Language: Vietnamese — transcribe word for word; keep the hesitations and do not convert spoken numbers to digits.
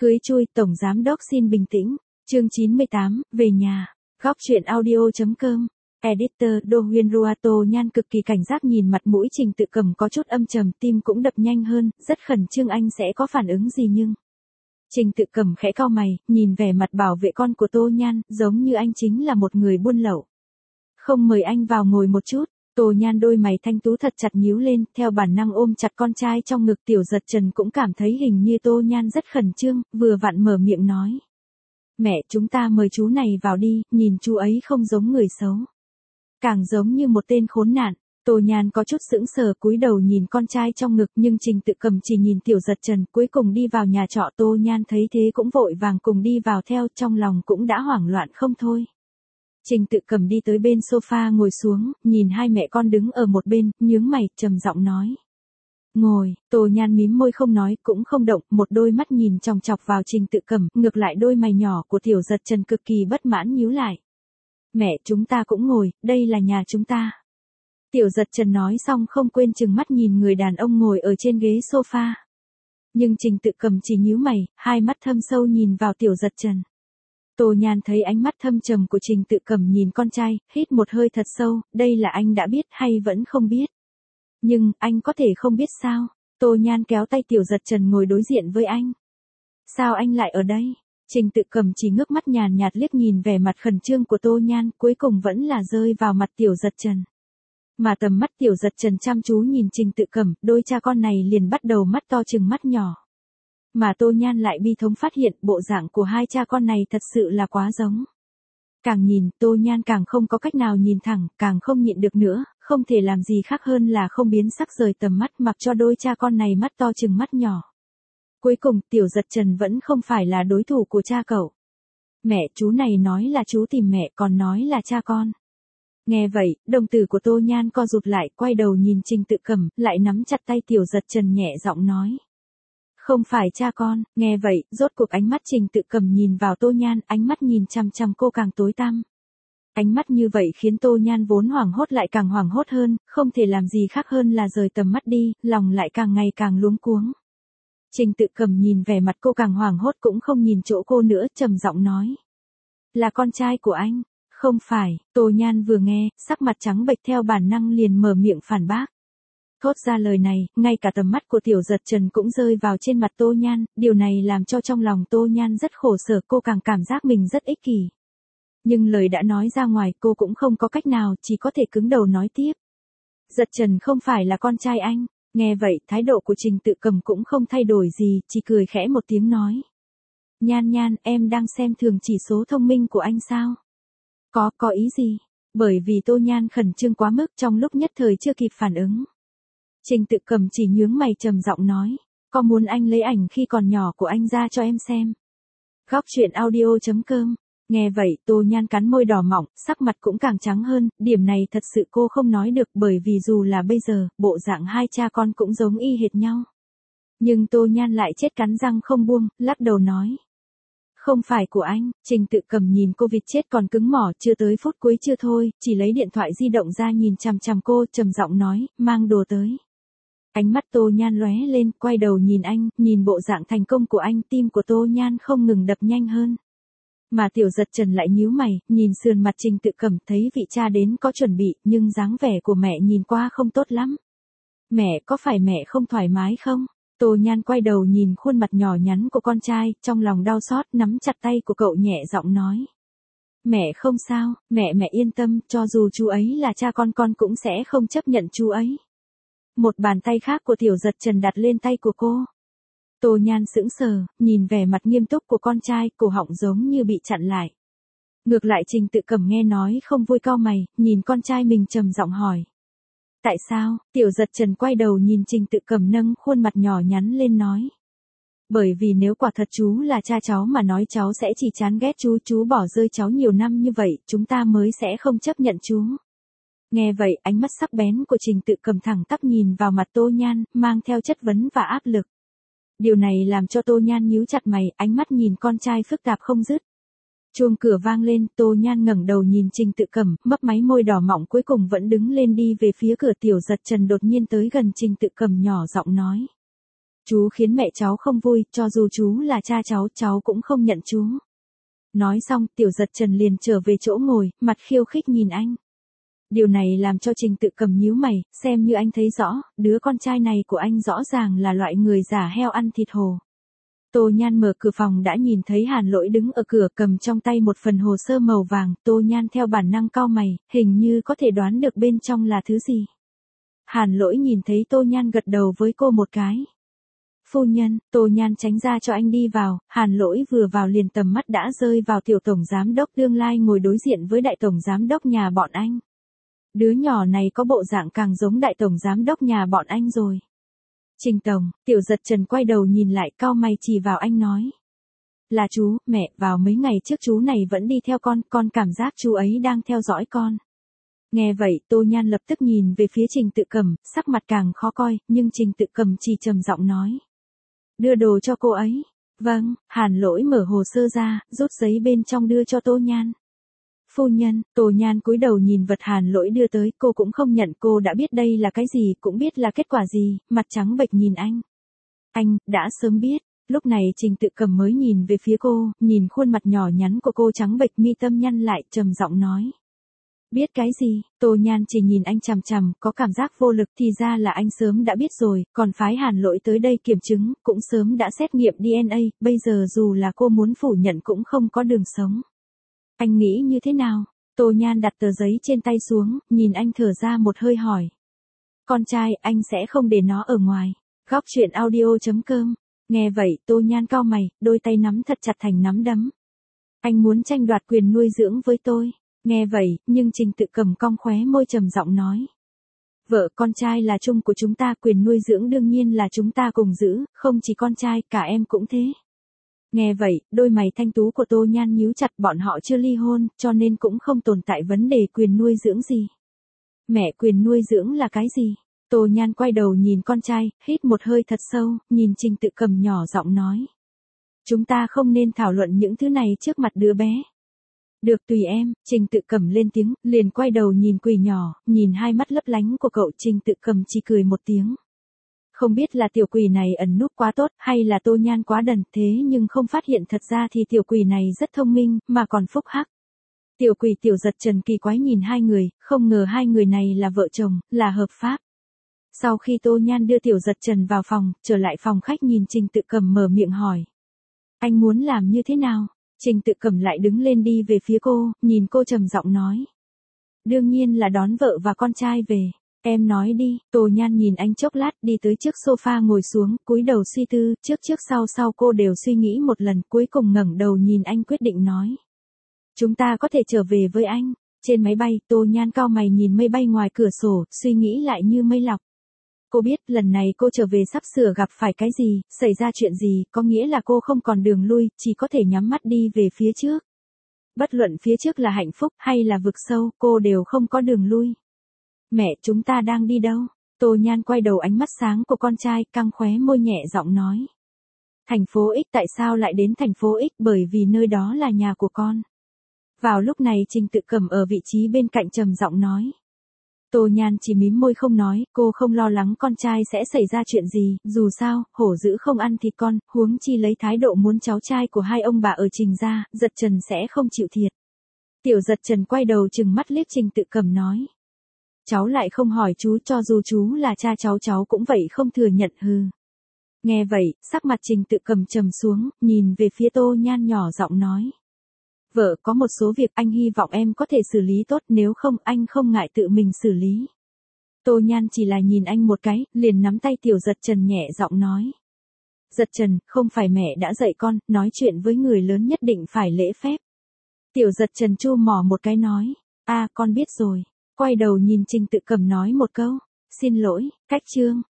Cưới chui, Tổng Giám Đốc xin bình tĩnh. Chương chín mươi tám, về nhà. Góc truyện audio.com. Editor Đô Huyên Ruato Nhan cực kỳ cảnh giác nhìn mặt mũi Trình Tự Cầm có chút âm trầm, tim cũng đập nhanh hơn, rất khẩn trương anh sẽ có phản ứng gì nhưng... Trình Tự Cầm khẽ cau mày, nhìn vẻ mặt bảo vệ con của Tô Nhan, giống như anh chính là một người buôn lậu. Không mời anh vào ngồi một chút. Tô Nhan đôi mày thanh tú thật chặt nhíu lên, theo bản năng ôm chặt con trai trong ngực. Tiểu Giật Trần cũng cảm thấy hình như Tô Nhan rất khẩn trương, vừa vặn mở miệng nói. Mẹ, chúng ta mời chú này vào đi, nhìn chú ấy không giống người xấu. Càng giống như một tên khốn nạn. Tô Nhan có chút sững sờ cúi đầu nhìn con trai trong ngực, nhưng Trình Tự Cầm chỉ nhìn Tiểu Giật Trần. Cuối cùng đi vào nhà trọ, Tô Nhan thấy thế cũng vội vàng cùng đi vào theo, trong lòng cũng đã hoảng loạn không thôi. Trình Tự Cầm đi tới bên sofa ngồi xuống, nhìn hai mẹ con đứng ở một bên, nhướng mày, trầm giọng nói. Ngồi. Tô Nhan mím môi không nói, cũng không động, một đôi mắt nhìn chòng chọc vào Trình Tự Cầm, ngược lại đôi mày nhỏ của Tiểu Giật Trần cực kỳ bất mãn nhíu lại. Mẹ, chúng ta cũng ngồi, đây là nhà chúng ta. Tiểu Giật Trần nói xong không quên chừng mắt nhìn người đàn ông ngồi ở trên ghế sofa. Nhưng Trình Tự Cầm chỉ nhíu mày, hai mắt thâm sâu nhìn vào Tiểu Giật Trần. Tô Nhan thấy ánh mắt thâm trầm của Trình Tự Cầm nhìn con trai, hít một hơi thật sâu, đây là anh đã biết hay vẫn không biết? Nhưng, anh có thể không biết sao? Tô Nhan kéo tay Tiểu Giật Trần ngồi đối diện với anh. Sao anh lại ở đây? Trình Tự Cầm chỉ ngước mắt nhàn nhạt liếc nhìn vẻ mặt khẩn trương của Tô Nhan, cuối cùng vẫn là rơi vào mặt Tiểu Giật Trần. Mà tầm mắt Tiểu Giật Trần chăm chú nhìn Trình Tự Cầm, đôi cha con này liền bắt đầu mắt to chừng mắt nhỏ. Mà Tô Nhan lại bi thống phát hiện bộ dạng của hai cha con này thật sự là quá giống. Càng nhìn, Tô Nhan càng không có cách nào nhìn thẳng, càng không nhịn được nữa, không thể làm gì khác hơn là không biến sắc rời tầm mắt mặc cho đôi cha con này mắt to chừng mắt nhỏ. Cuối cùng, Tiểu Giật Trần vẫn không phải là đối thủ của cha cậu. Mẹ, chú này nói là chú tìm mẹ, còn nói là cha con. Nghe vậy, đồng tử của Tô Nhan co rụt lại, quay đầu nhìn Trình Tự Cầm, lại nắm chặt tay Tiểu Giật Trần nhẹ giọng nói. Không phải cha con. Nghe vậy, rốt cuộc ánh mắt Trình Tự Cầm nhìn vào Tô Nhan, ánh mắt nhìn chằm chằm cô càng tối tăm. Ánh mắt như vậy khiến Tô Nhan vốn hoảng hốt lại càng hoảng hốt hơn, không thể làm gì khác hơn là rời tầm mắt đi, lòng lại càng ngày càng luống cuống. Trình Tự Cầm nhìn vẻ mặt cô càng hoảng hốt cũng không nhìn chỗ cô nữa, trầm giọng nói. Là con trai của anh. Không phải. Tô Nhan vừa nghe, sắc mặt trắng bệch theo bản năng liền mở miệng phản bác. Thốt ra lời này, ngay cả tầm mắt của Tiểu Giật Trần cũng rơi vào trên mặt Tô Nhan, điều này làm cho trong lòng Tô Nhan rất khổ sở, cô càng cảm giác mình rất ích kỷ. Nhưng lời đã nói ra ngoài cô cũng không có cách nào, chỉ có thể cứng đầu nói tiếp. Giật Trần không phải là con trai anh. Nghe vậy, thái độ của Trình Tự Cầm cũng không thay đổi gì, chỉ cười khẽ một tiếng nói. Nhan Nhan, em đang xem thường chỉ số thông minh của anh sao? Có, có ý gì? Bởi vì Tô Nhan khẩn trương quá mức trong lúc nhất thời chưa kịp phản ứng. Trình Tự Cầm chỉ nhướng mày trầm giọng nói, có muốn anh lấy ảnh khi còn nhỏ của anh ra cho em xem? Góc truyện audio.com. Nghe vậy, Tô Nhan cắn môi đỏ mọng, sắc mặt cũng càng trắng hơn, điểm này thật sự cô không nói được bởi vì dù là bây giờ, bộ dạng hai cha con cũng giống y hệt nhau. Nhưng Tô Nhan lại chết cắn răng không buông, lắc đầu nói. Không phải của anh. Trình Tự Cầm nhìn cô vịt chết còn cứng mỏ, chưa tới phút cuối chưa thôi, chỉ lấy điện thoại di động ra nhìn chằm chằm cô, trầm giọng nói, mang đồ tới. Ánh mắt Tô Nhan lóe lên, quay đầu nhìn anh, nhìn bộ dạng thành công của anh, tim của Tô Nhan không ngừng đập nhanh hơn. Mà Tiểu Giật Trần lại nhíu mày, nhìn sườn mặt Trình Tự Cầm, thấy vị cha đến có chuẩn bị, nhưng dáng vẻ của mẹ nhìn qua không tốt lắm. Mẹ, có phải mẹ không thoải mái không? Tô Nhan quay đầu nhìn khuôn mặt nhỏ nhắn của con trai, trong lòng đau xót, nắm chặt tay của cậu nhẹ giọng nói. Mẹ không sao, mẹ mẹ yên tâm, cho dù chú ấy là cha con con cũng sẽ không chấp nhận chú ấy. Một bàn tay khác của Tiểu Giật Trần đặt lên tay của cô. Tô Nhan sững sờ, nhìn vẻ mặt nghiêm túc của con trai, cổ họng giống như bị chặn lại. Ngược lại Trình Tự Cầm nghe nói không vui cau mày, nhìn con trai mình trầm giọng hỏi. Tại sao? Tiểu Giật Trần quay đầu nhìn Trình Tự Cầm nâng khuôn mặt nhỏ nhắn lên nói. Bởi vì nếu quả thật chú là cha cháu mà nói cháu sẽ chỉ chán ghét chú, chú bỏ rơi cháu nhiều năm như vậy, chúng ta mới sẽ không chấp nhận chú. Nghe vậy, ánh mắt sắc bén của Trình Tự Cầm thẳng tắp nhìn vào mặt Tô Nhan, mang theo chất vấn và áp lực. Điều này làm cho Tô Nhan nhíu chặt mày, ánh mắt nhìn con trai phức tạp không dứt. Chuông cửa vang lên, Tô Nhan ngẩng đầu nhìn Trình Tự Cầm, mấp máy môi đỏ mọng cuối cùng vẫn đứng lên đi về phía cửa. Tiểu Giật Trần đột nhiên tới gần Trình Tự Cầm nhỏ giọng nói. Chú khiến mẹ cháu không vui, cho dù chú là cha cháu, cháu cũng không nhận chú. Nói xong, Tiểu Giật Trần liền trở về chỗ ngồi, mặt khiêu khích nhìn anh. Điều này làm cho Trình Tự Cầm nhíu mày, xem như anh thấy rõ, đứa con trai này của anh rõ ràng là loại người giả heo ăn thịt hổ. Tô Nhan mở cửa phòng đã nhìn thấy Hàn Lỗi đứng ở cửa cầm trong tay một phần hồ sơ màu vàng, Tô Nhan theo bản năng cau mày, hình như có thể đoán được bên trong là thứ gì. Hàn Lỗi nhìn thấy Tô Nhan gật đầu với cô một cái. Phu nhân, Tô Nhan tránh ra cho anh đi vào, Hàn Lỗi vừa vào liền tầm mắt đã rơi vào tiểu tổng giám đốc tương lai ngồi đối diện với đại tổng giám đốc nhà bọn anh. Đứa nhỏ này có bộ dạng càng giống đại tổng giám đốc nhà bọn anh rồi. Trình tổng, Tiểu Giật Trần quay đầu nhìn lại cau mày chỉ vào anh nói. Là chú, mẹ, vào mấy ngày trước chú này vẫn đi theo con, con cảm giác chú ấy đang theo dõi con. Nghe vậy, Tô Nhan lập tức nhìn về phía Trình Tự Cầm, sắc mặt càng khó coi, nhưng Trình Tự Cầm chỉ trầm giọng nói. Đưa đồ cho cô ấy. Vâng, Hàn Lỗi mở hồ sơ ra, rút giấy bên trong đưa cho Tô Nhan. Phu nhân, Tô Nhan cúi đầu nhìn vật Hàn Lỗi đưa tới, cô cũng không nhận, cô đã biết đây là cái gì, cũng biết là kết quả gì, mặt trắng bệch nhìn anh. Anh, đã sớm biết. Lúc này Trình Tự Cầm mới nhìn về phía cô, nhìn khuôn mặt nhỏ nhắn của cô trắng bệch mi tâm nhăn lại, trầm giọng nói. Biết cái gì? Tô Nhan chỉ nhìn anh chằm chằm, có cảm giác vô lực, thì ra là anh sớm đã biết rồi, còn phái Hàn Lỗi tới đây kiểm chứng, cũng sớm đã xét nghiệm đê en a, bây giờ dù là cô muốn phủ nhận cũng không có đường sống. Anh nghĩ như thế nào? Tô Nhan đặt tờ giấy trên tay xuống, nhìn anh thở ra một hơi hỏi. Con trai, anh sẽ không để nó ở ngoài. Góc truyện audio chấm com. Nghe vậy, Tô Nhan cau mày, đôi tay nắm thật chặt thành nắm đấm. Anh muốn tranh đoạt quyền nuôi dưỡng với tôi. Nghe vậy, nhưng Trình Tự Cầm cong khóe môi trầm giọng nói. Vợ con trai là chung của chúng ta, quyền nuôi dưỡng đương nhiên là chúng ta cùng giữ, không chỉ con trai, cả em cũng thế. Nghe vậy, đôi mày thanh tú của Tô Nhan nhíu chặt, bọn họ chưa ly hôn, cho nên cũng không tồn tại vấn đề quyền nuôi dưỡng gì. Mẹ, quyền nuôi dưỡng là cái gì? Tô Nhan quay đầu nhìn con trai, hít một hơi thật sâu, nhìn Trình Tự Cầm nhỏ giọng nói. Chúng ta không nên thảo luận những thứ này trước mặt đứa bé. Được tùy em, Trình Tự Cầm lên tiếng, liền quay đầu nhìn Quỳ nhỏ, nhìn hai mắt lấp lánh của cậu, Trình Tự Cầm chỉ cười một tiếng. Không biết là tiểu Quỳ này ẩn núp quá tốt, hay là Tô Nhan quá đần, thế nhưng không phát hiện thật ra thì tiểu Quỳ này rất thông minh, mà còn phúc hắc. Tiểu Quỳ Tiểu Giật Trần kỳ quái nhìn hai người, không ngờ hai người này là vợ chồng, là hợp pháp. Sau khi Tô Nhan đưa Tiểu Giật Trần vào phòng, trở lại phòng khách nhìn Trình Tự Cầm mở miệng hỏi. Anh muốn làm như thế nào? Trình Tự Cầm lại đứng lên đi về phía cô, nhìn cô trầm giọng nói. Đương nhiên là đón vợ và con trai về. Em nói đi. Tô Nhan nhìn anh chốc lát, đi tới trước sofa ngồi xuống, cúi đầu suy tư, trước trước sau sau cô đều suy nghĩ một lần, cuối cùng ngẩng đầu nhìn anh quyết định nói. Chúng ta có thể trở về với anh. Trên máy bay, Tô Nhan cau mày nhìn mây bay ngoài cửa sổ, suy nghĩ lại như mây lọc. Cô biết lần này cô trở về sắp sửa gặp phải cái gì, xảy ra chuyện gì, có nghĩa là cô không còn đường lui, chỉ có thể nhắm mắt đi về phía trước. Bất luận phía trước là hạnh phúc hay là vực sâu, cô đều không có đường lui. Mẹ, chúng ta đang đi đâu? Tô Nhan quay đầu, ánh mắt sáng của con trai, căng khóe môi nhẹ giọng nói. Thành phố X. Tại sao lại đến thành phố X? Bởi vì nơi đó là nhà của con. Vào lúc này Trình Tự Cầm ở vị trí bên cạnh trầm giọng nói. Tô Nhan chỉ mím môi không nói, cô không lo lắng con trai sẽ xảy ra chuyện gì, dù sao, hổ dữ không ăn thịt con, huống chi lấy thái độ muốn cháu trai của hai ông bà ở Trình gia, Giật Trần sẽ không chịu thiệt. Tiểu Giật Trần quay đầu trừng mắt liếc Trình Tự Cầm nói. Cháu lại không hỏi chú, cho dù chú là cha cháu cháu cũng vậy không thừa nhận hừ. Nghe vậy, sắc mặt Trình Tự Cầm trầm xuống, nhìn về phía Tô Nhan nhỏ giọng nói. Vợ, có một số việc anh hy vọng em có thể xử lý tốt, nếu không anh không ngại tự mình xử lý. Tô Nhan chỉ là nhìn anh một cái, liền nắm tay Tiểu Giật Trần nhẹ giọng nói. Giật Trần, không phải mẹ đã dạy con, nói chuyện với người lớn nhất định phải lễ phép. Tiểu Giật Trần chu mỏ một cái nói. A, con biết rồi. Quay đầu nhìn Trình Tự Cầm nói một câu. Xin lỗi, cách chương.